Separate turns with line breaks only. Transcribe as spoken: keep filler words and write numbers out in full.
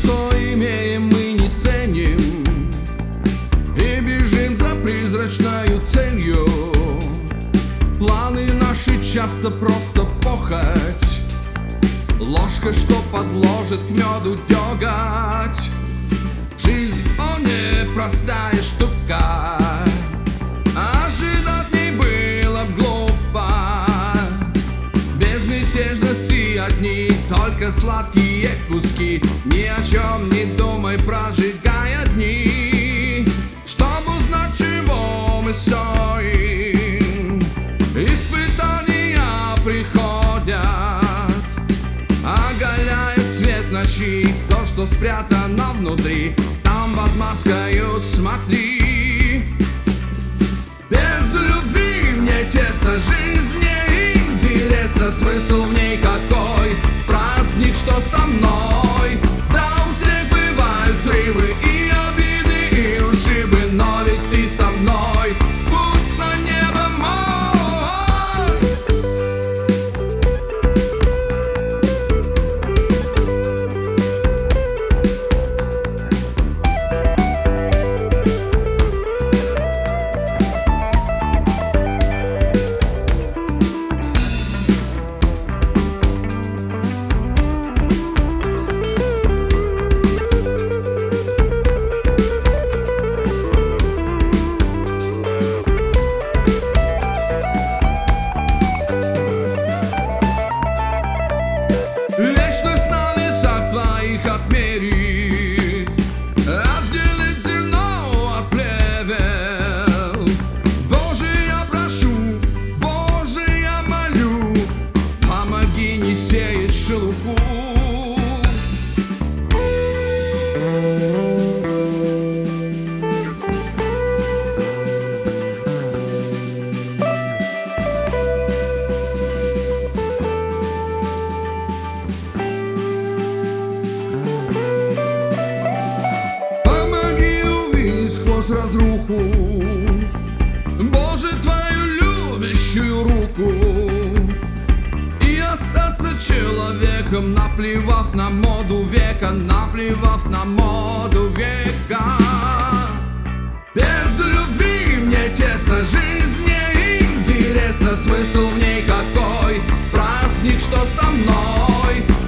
что имеем, мы не ценим и бежим за призрачною целью. Планы наши часто просто похоть, ложка, что подложит к меду деготь. Жизнь, о, непростая штука, ожидать не было б глупо. Безмятежности одни, только сладкие куски. Ни о чем не думай, прожигая дни, чтобы узнать, чего мы стоим. Испытания приходят, оголяет свет ночи то, что спрятано внутри. Там под маскою смотри. Без любви мне тесно, жизнь неинтересна. Смысл в ней какой? Праздник, что со мной. Да, у всех бывают взрывы и обиды, и ушибы, но ведь ты со мной. Путь на небо отмерить, отделить зерно от плевел. Боже, я прошу, Боже, я молю, помоги не сеять шелуху. Разруху, Боже, твою любящую руку, и остаться человеком, наплевав на моду века, наплевав на моду века. Без любви мне тесно, жизнь неинтересна. Смысл в ней какой? Праздник, что со мной.